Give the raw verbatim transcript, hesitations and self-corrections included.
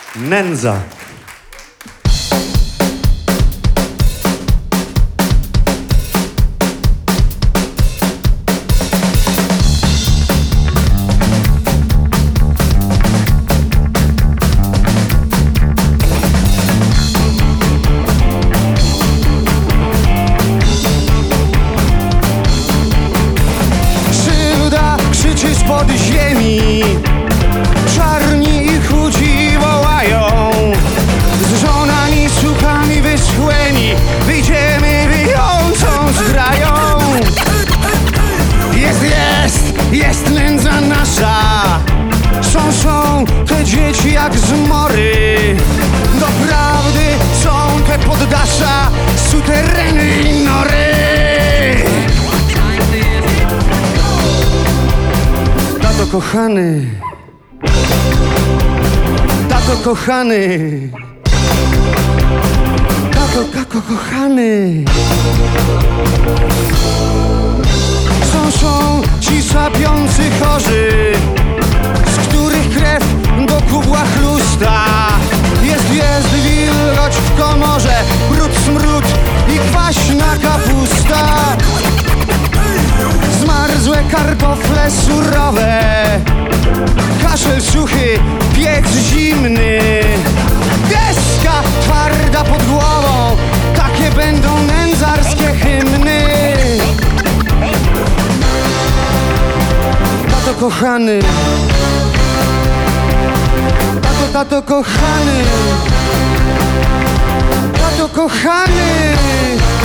Nędza. Krzywda krzyczy spod ziemi, czarni i chudzi wołają. Z żonami, słuchami wyschłymi wyjdziemy wyjącą zgrają. Jest, jest, jest nędza nasza. Są, są te dzieci jak zmory. Doprawdy są te poddasza, sutereny i nory. Tato kochany, tato kochany, tato, tato kochany. Są, są ci sapiący chorzy, z których krew do kubła chlusta. Jest, jest wilgoć w komorze, brud, smród i kwaśna kapusta. Zmarzłe kartofle surowe, kaszel suchy, piec zimny. Deska twarda pod głową, takie będą nędzarskie hymny. Tato kochany, tato, tato kochany, tato kochany.